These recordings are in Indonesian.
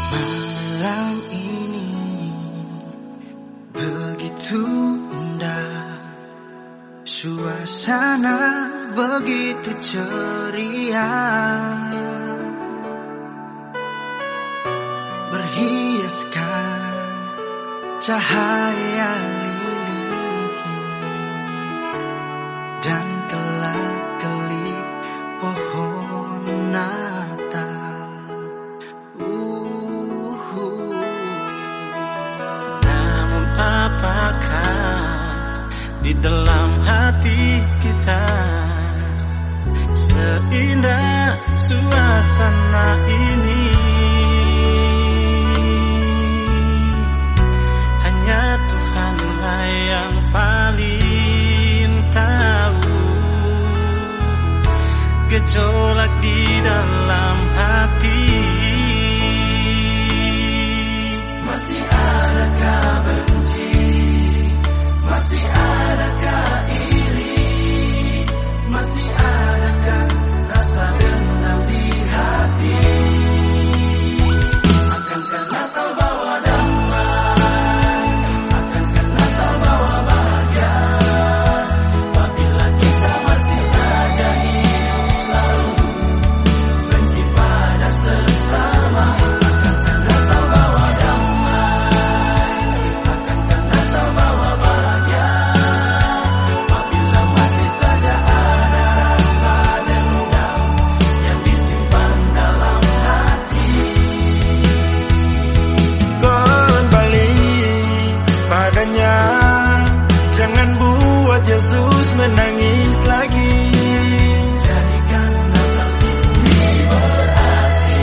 Malam ini begitu indah, suasana begitu ceria, berhiaskan cahaya lilin dan kelap-kelip pohon Natal. Namun apakah di dalam hati kita seindah suasana ini? Hanya Tuhanlah yang paling tahu gejolak di dalam hati. Masih adakah benci? Masih adakah iri? Masih adakah rasa dendam di hati? Akankah Natal bawa damai? Akankah Natal bawa bahagia? Apabila kita masih saja hidup selalu benci pada sesama. Akankah Natal bawa damai? Akankah Natal bawa bahagia? Apabila masih saja ada rasa dendam yang disimpan dalam hati. Kembali padanya, jangan buat Yesus menangis lagi. Jadikan Natal ini berarti.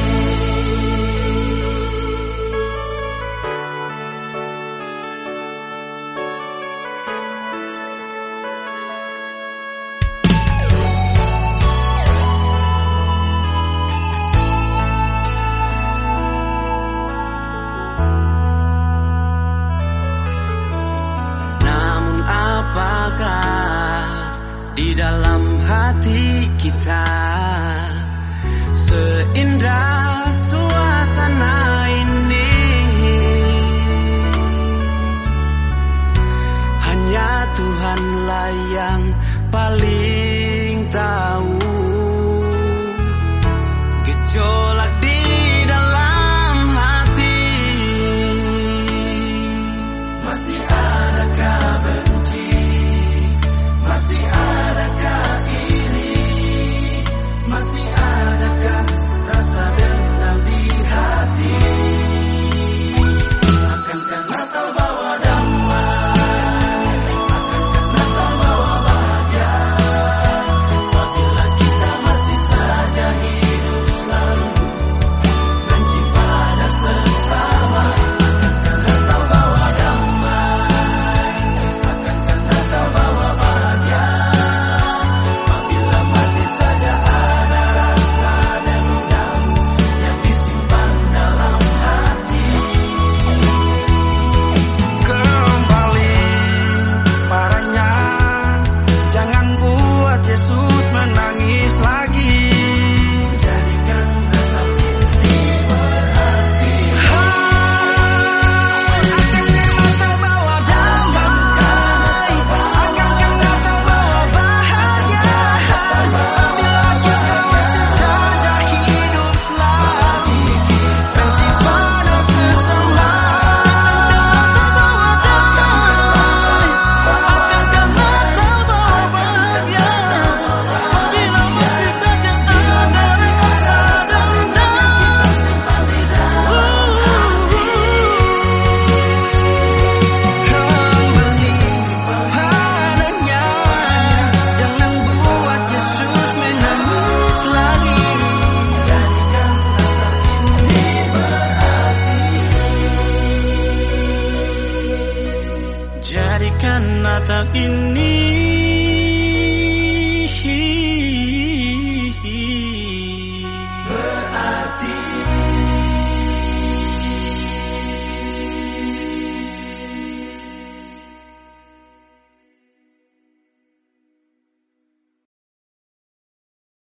Namun apakah di dalam hati kita seindah suasana ini? Hanya Tuhanlah yang paling tahu gejolak di dalam hati. Masih adakah benci? Masih adakah iri? Masih adakah rasa dendam di hati? Akankah Natal bawa damai? Akankah Natal bawa bahagia? Apabila kita masih saja hidup selalu benci pada sesama. Akankah Natal bawa damai? Akankah Natal bawa bahagia? Apabila masih saja ada rasa dendam yang disimpan dalam hati. Kembali padanya, jangan buat Yesus menangis lagi. Jadikan Natal ini berarti. Akankah Natal bawa damai? Akankah Natal bawa bahagia? Apabila kita masih saja hidup selalu benci pada sesama. Akankah Natal bawa bahagia? Apabila masih saja ada rasa dendam. Kembali padanya, jangan buat Yesus menangis lagi. Jadikan Natal ini